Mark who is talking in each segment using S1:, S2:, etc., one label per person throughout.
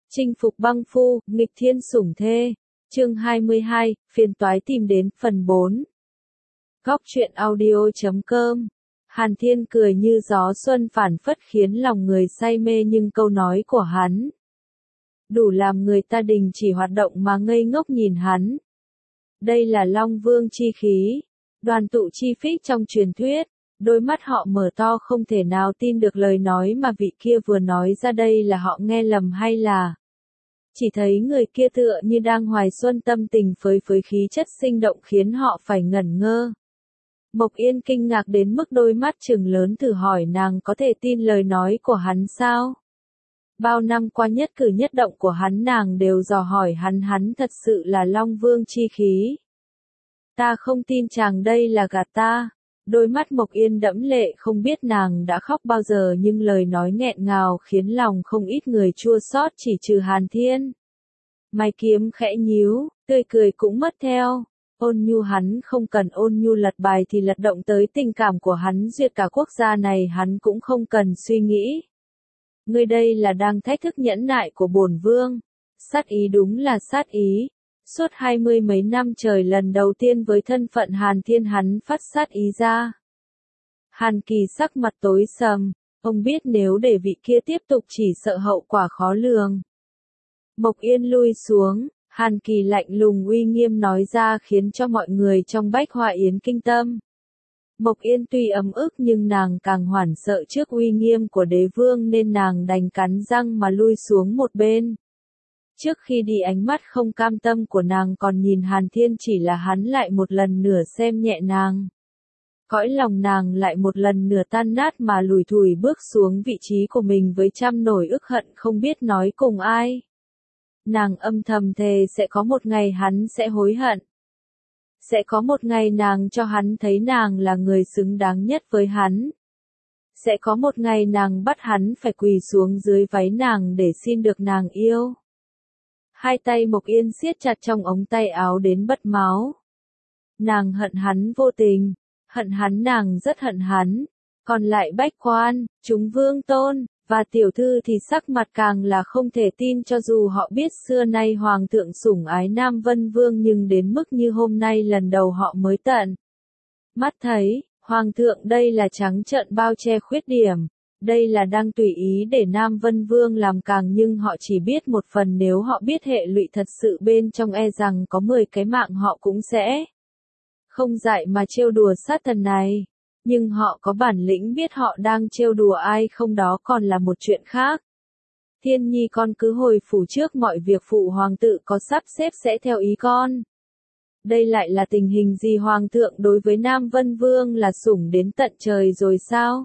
S1: Chinh phục băng phu, nghịch thiên sủng thê. Chương 22, phiền toái tìm đến, phần 4. Góc truyện audio.com. Hàn Thiên cười như gió xuân phảng phất khiến lòng người say mê, nhưng câu nói của hắn đủ làm người ta đình chỉ hoạt động mà ngây ngốc nhìn hắn. Đây là Long Vương chi khí, đoàn tụ chi phích trong truyền thuyết. Đôi mắt họ mở to không thể nào tin được lời nói mà vị kia vừa nói ra. Đây là họ nghe lầm hay là chỉ thấy người kia tựa như đang hoài xuân, tâm tình phơi phới, khí chất sinh động khiến họ phải ngẩn ngơ. Mộc Yên kinh ngạc đến mức đôi mắt trừng lớn, thử hỏi nàng có thể tin lời nói của hắn sao? Bao năm qua nhất cử nhất động của hắn nàng đều dò hỏi hắn thật sự là Long Vương chi khí. Ta không tin chàng đây là gạt ta. Đôi mắt Mộc Yên đẫm lệ, không biết nàng đã khóc bao giờ, nhưng lời nói nghẹn ngào khiến lòng không ít người chua xót, chỉ trừ Hàn Thiên. Mày kiếm khẽ nhíu, tươi cười cũng mất theo. Ôn nhu hắn không cần ôn nhu, lật bài thì lật động tới tình cảm của hắn, duyệt cả quốc gia này hắn cũng không cần suy nghĩ. Ngươi đây là đang thách thức nhẫn nại của bổn vương. Sát ý, đúng là sát ý. Suốt 20 mấy năm trời, lần đầu tiên với thân phận Hàn Thiên hắn phát sát ý ra. Hàn Kỳ sắc mặt tối sầm, ông biết nếu để vị kia tiếp tục chỉ sợ hậu quả khó lường. Mộc Yên lui xuống, Hàn Kỳ lạnh lùng uy nghiêm nói ra khiến cho mọi người trong Bách Hoa Yến kinh tâm. Mộc Yên tuy ấm ức nhưng nàng càng hoảng sợ trước uy nghiêm của đế vương nên nàng đành cắn răng mà lui xuống một bên. Trước khi đi, ánh mắt không cam tâm của nàng còn nhìn Hàn Thiên, chỉ là hắn lại một lần nữa xem nhẹ nàng. Cõi lòng nàng lại một lần nữa tan nát mà lủi thủi bước xuống vị trí của mình với trăm nỗi ức hận không biết nói cùng ai. Nàng âm thầm thề sẽ có một ngày hắn sẽ hối hận. Sẽ có một ngày nàng cho hắn thấy nàng là người xứng đáng nhất với hắn. Sẽ có một ngày nàng bắt hắn phải quỳ xuống dưới váy nàng để xin được nàng yêu. Hai tay Mộc Yên siết chặt trong ống tay áo đến bật máu. Nàng hận hắn vô tình, hận hắn, nàng rất hận hắn. Còn lại Bách Quan, chúng Vương Tôn và tiểu thư thì sắc mặt càng là không thể tin, cho dù họ biết xưa nay Hoàng thượng sủng ái Nam Vân Vương, nhưng đến mức như hôm nay lần đầu họ mới tận mắt thấy. Hoàng thượng đây là trắng trợn bao che khuyết điểm. Đây là đang tùy ý để Nam Vân Vương làm càng, nhưng họ chỉ biết một phần, nếu họ biết hệ lụy thật sự bên trong e rằng có 10 cái mạng họ cũng sẽ không dại mà trêu đùa sát thần này. Nhưng họ có bản lĩnh biết họ đang trêu đùa ai không, đó còn là một chuyện khác. Thiên Nhi, con cứ hồi phủ trước, mọi việc phụ hoàng tự có sắp xếp sẽ theo ý con. Đây lại là tình hình gì? Hoàng thượng đối với Nam Vân Vương là sủng đến tận trời rồi sao?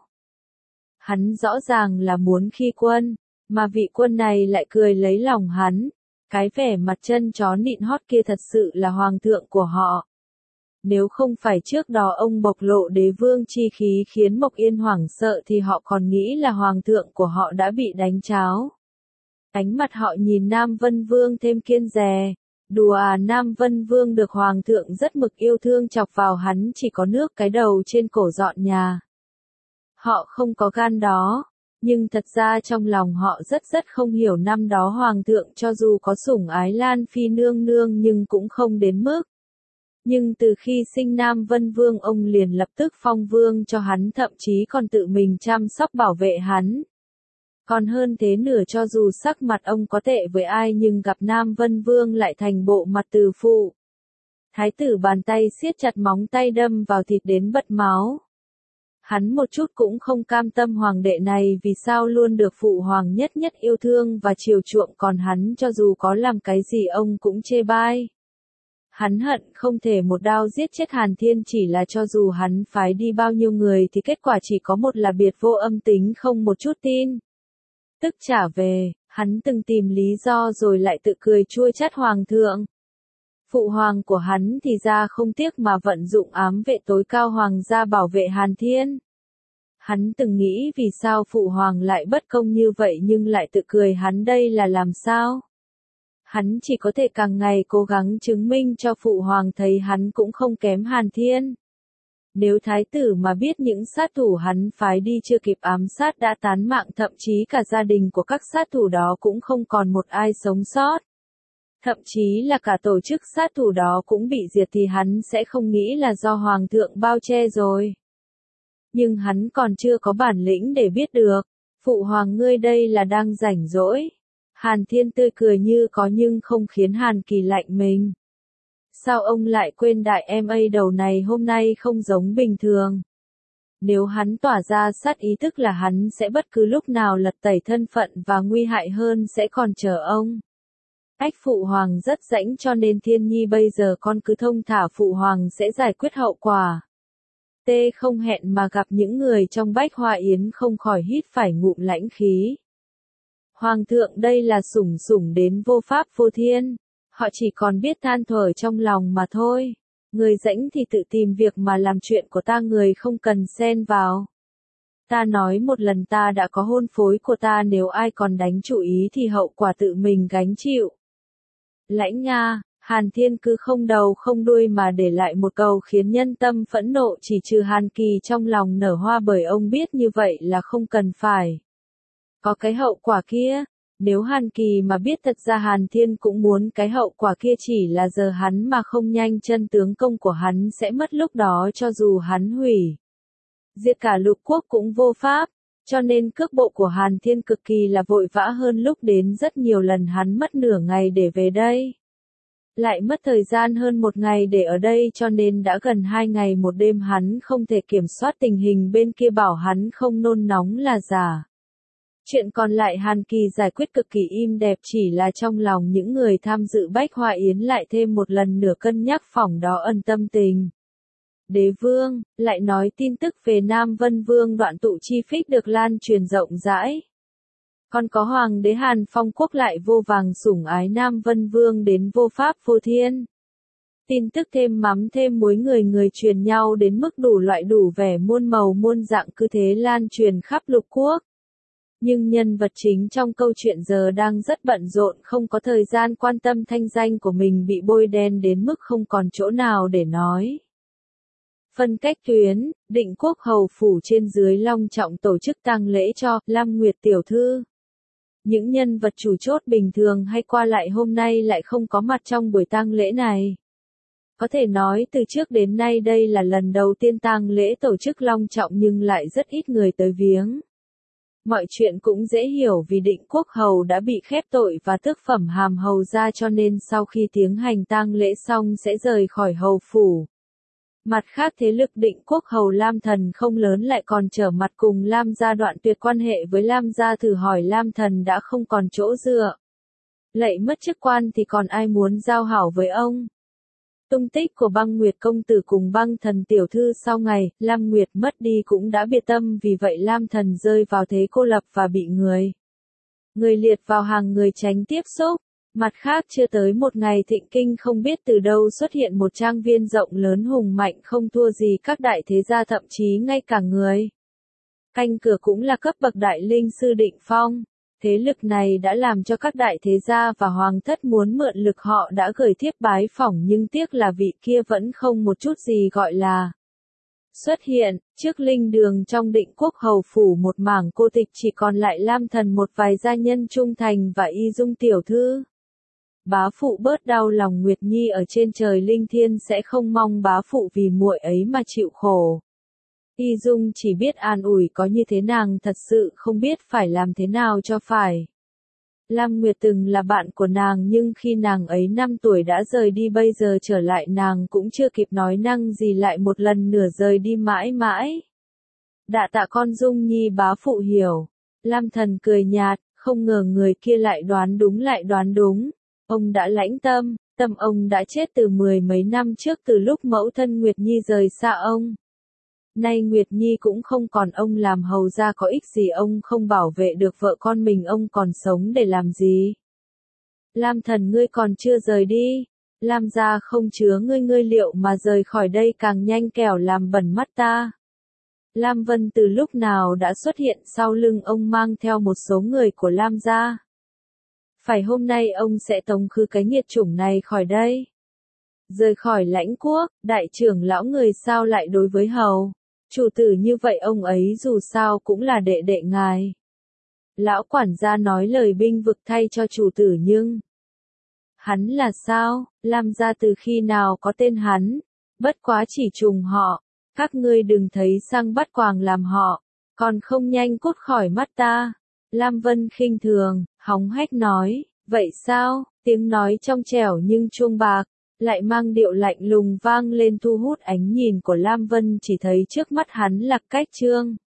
S1: Hắn rõ ràng là muốn khi quân, mà vị quân này lại cười lấy lòng hắn. Cái vẻ mặt chân chó nịn hót kia thật sự là hoàng thượng của họ. Nếu không phải trước đó ông bộc lộ đế vương chi khí khiến Mộc Yên hoảng sợ thì họ còn nghĩ là hoàng thượng của họ đã bị đánh cháo. Ánh mặt họ nhìn Nam Vân Vương thêm kiêng dè. Đùa à, Nam Vân Vương được hoàng thượng rất mực yêu thương, chọc vào hắn chỉ có nước cái đầu trên cổ dọn nhà. Họ không có gan đó, nhưng thật ra trong lòng họ rất không hiểu, năm đó hoàng thượng cho dù có sủng ái Lan Phi nương nương nhưng cũng không đến mức. Nhưng từ khi sinh Nam Vân Vương, ông liền lập tức phong vương cho hắn, thậm chí còn tự mình chăm sóc bảo vệ hắn. Còn hơn thế nữa, cho dù sắc mặt ông có tệ với ai nhưng gặp Nam Vân Vương lại thành bộ mặt từ phụ. Thái tử bàn tay siết chặt, móng tay đâm vào thịt đến bật máu. Hắn một chút cũng không cam tâm, hoàng đệ này vì sao luôn được phụ hoàng nhất yêu thương và chiều chuộng, còn hắn cho dù có làm cái gì ông cũng chê bai. Hắn hận không thể một đao giết chết Hàn Thiên, chỉ là cho dù hắn phái đi bao nhiêu người thì kết quả chỉ có một là biệt vô âm tính, không một chút tin tức trả về. Hắn từng tìm lý do rồi lại tự cười chua chát hoàng thượng. Phụ hoàng của hắn thì ra không tiếc mà vận dụng ám vệ tối cao hoàng gia bảo vệ Hàn Thiên. Hắn từng nghĩ vì sao phụ hoàng lại bất công như vậy nhưng lại tự cười, hắn đây là làm sao? Hắn chỉ có thể càng ngày cố gắng chứng minh cho phụ hoàng thấy hắn cũng không kém Hàn Thiên. Nếu thái tử mà biết những sát thủ hắn phái đi chưa kịp ám sát đã tán mạng, thậm chí cả gia đình của các sát thủ đó cũng không còn một ai sống sót. Thậm chí là cả tổ chức sát thủ đó cũng bị diệt thì hắn sẽ không nghĩ là do hoàng thượng bao che rồi. Nhưng hắn còn chưa có bản lĩnh để biết được. Phụ hoàng ngươi đây là đang rảnh rỗi. Hàn Thiên tươi cười như có nhưng không khiến Hàn Kỳ lạnh mình. Sao ông lại quên đại em A đầu này hôm nay không giống bình thường? Nếu hắn tỏa ra sát ý tức là hắn sẽ bất cứ lúc nào lật tẩy thân phận và nguy hại hơn sẽ còn chờ ông. Ách phụ hoàng rất rãnh cho nên Thiên Nhi bây giờ con cứ thông thả, phụ hoàng sẽ giải quyết hậu quả. Tê không hẹn mà gặp những người trong Bách Hoa Yến không khỏi hít phải ngụm lãnh khí. Hoàng thượng đây là sủng sủng đến vô pháp vô thiên. Họ chỉ còn biết than thở trong lòng mà thôi. Người rãnh thì tự tìm việc mà làm chuyện của ta, người không cần xen vào. Ta nói một lần ta đã có hôn phối của ta, nếu ai còn đánh chủ ý thì hậu quả tự mình gánh chịu. Lãnh Nga, Hàn Thiên cứ không đầu không đuôi mà để lại một câu khiến nhân tâm phẫn nộ, chỉ trừ Hàn Kỳ trong lòng nở hoa bởi ông biết như vậy là không cần phải có cái hậu quả kia. Nếu Hàn Kỳ mà biết thật ra Hàn Thiên cũng muốn cái hậu quả kia, chỉ là giờ hắn mà không nhanh chân tướng công của hắn sẽ mất, lúc đó cho dù hắn hủy diệt cả lục quốc cũng vô pháp. Cho nên cước bộ của Hàn Thiên cực kỳ là vội vã, hơn lúc đến rất nhiều lần hắn mất nửa ngày để về đây. Lại mất thời gian hơn một ngày để ở đây, cho nên đã gần 2 ngày một đêm hắn không thể kiểm soát tình hình bên kia, bảo hắn không nôn nóng là giả. Chuyện còn lại Hàn Kỳ giải quyết cực kỳ im đẹp, chỉ là trong lòng những người tham dự Bách Hoa Yến lại thêm một lần nữa cân nhắc phỏng đó ân tâm tình. Đế vương, lại nói tin tức về Nam Vân Vương Đoạn Tụ Chi Phích được lan truyền rộng rãi. Còn có Hoàng đế Hàn Phong Quốc lại vô vàng sủng ái Nam Vân Vương đến vô pháp vô thiên. Tin tức thêm mắm thêm muối, người truyền nhau đến mức đủ loại đủ vẻ muôn màu muôn dạng, cứ thế lan truyền khắp lục quốc. Nhưng nhân vật chính trong câu chuyện giờ đang rất bận rộn, không có thời gian quan tâm thanh danh của mình bị bôi đen đến mức không còn chỗ nào để nói. Phân cách tuyến, Định Quốc hầu phủ trên dưới long trọng tổ chức tang lễ cho Lam Nguyệt tiểu thư. Những nhân vật chủ chốt bình thường hay qua lại hôm nay lại không có mặt trong buổi tang lễ này. Có thể nói từ trước đến nay đây là lần đầu tiên tang lễ tổ chức long trọng nhưng lại rất ít người tới viếng. Mọi chuyện cũng dễ hiểu vì Định Quốc hầu đã bị khép tội và tước phẩm hàm hầu ra, cho nên sau khi tiến hành tang lễ xong sẽ rời khỏi hầu phủ. Mặt khác thế lực Định Quốc hầu Lam Thần không lớn lại còn trở mặt cùng Lam gia, đoạn tuyệt quan hệ với Lam gia, thử hỏi Lam Thần đã không còn chỗ dựa. Lạy mất chức quan thì còn ai muốn giao hảo với ông. Tung tích của Băng Nguyệt công tử cùng Băng Thần tiểu thư sau ngày Lam Nguyệt mất đi cũng đã biệt tâm, vì vậy Lam Thần rơi vào thế cô lập và bị người liệt vào hàng người tránh tiếp xúc. Mặt khác chưa tới một ngày thịnh kinh không biết từ đâu xuất hiện một trang viên rộng lớn hùng mạnh không thua gì các đại thế gia, thậm chí ngay cả người canh cửa cũng là cấp bậc đại linh sư đỉnh phong. Thế lực này đã làm cho các đại thế gia và hoàng thất muốn mượn lực họ đã gửi thiếp bái phỏng, nhưng tiếc là vị kia vẫn không một chút gì gọi là xuất hiện. Trước linh đường trong Định Quốc hầu phủ một mảng cô tịch, chỉ còn lại Lam Thần, một vài gia nhân trung thành và Y Dung tiểu thư. Bá phụ bớt đau lòng, Nguyệt Nhi ở trên trời linh thiên sẽ không mong bá phụ vì muội ấy mà chịu khổ. Y Dung chỉ biết an ủi, có như thế nàng thật sự không biết phải làm thế nào cho phải. Lam Nguyệt từng là bạn của nàng, nhưng khi nàng ấy 5 tuổi đã rời đi, bây giờ trở lại nàng cũng chưa kịp nói năng gì lại một lần nữa rời đi mãi mãi. Đạ tạ con Dung Nhi, bá phụ hiểu. Lam Thần cười nhạt, không ngờ người kia lại đoán đúng. Ông đã lãnh tâm ông đã chết từ 10 mấy năm trước, từ lúc mẫu thân Nguyệt Nhi rời xa ông. Nay Nguyệt Nhi cũng không còn ông làm hầu ra có ích gì, ông không bảo vệ được vợ con mình, ông còn sống để làm gì? Lam Thần, ngươi còn chưa rời đi. Lam gia không chứa ngươi liệu mà rời khỏi đây càng nhanh kẻo làm bẩn mắt ta. Lam Vân từ lúc nào đã xuất hiện sau lưng ông, mang theo một số người của Lam gia. Phải hôm nay ông sẽ tống khứ cái nghiệt chủng này khỏi đây. Rời khỏi lãnh quốc, đại trưởng lão người sao lại đối với hầu. Chủ tử như vậy ông ấy dù sao cũng là đệ đệ ngài. Lão quản gia nói lời binh vực thay cho chủ tử nhưng... Hắn là sao? Lam gia từ khi nào có tên hắn? Bất quá chỉ trùng họ. Các ngươi đừng thấy sang bắt quàng làm họ. Còn không nhanh cút khỏi mắt ta. Lam Vân khinh thường, hóng hét nói. Vậy sao? Tiếng nói trong trẻo nhưng chuông bạc. Lại mang điệu lạnh lùng vang lên thu hút ánh nhìn của Lam Vân, chỉ thấy trước mắt hắn là Cách Trương.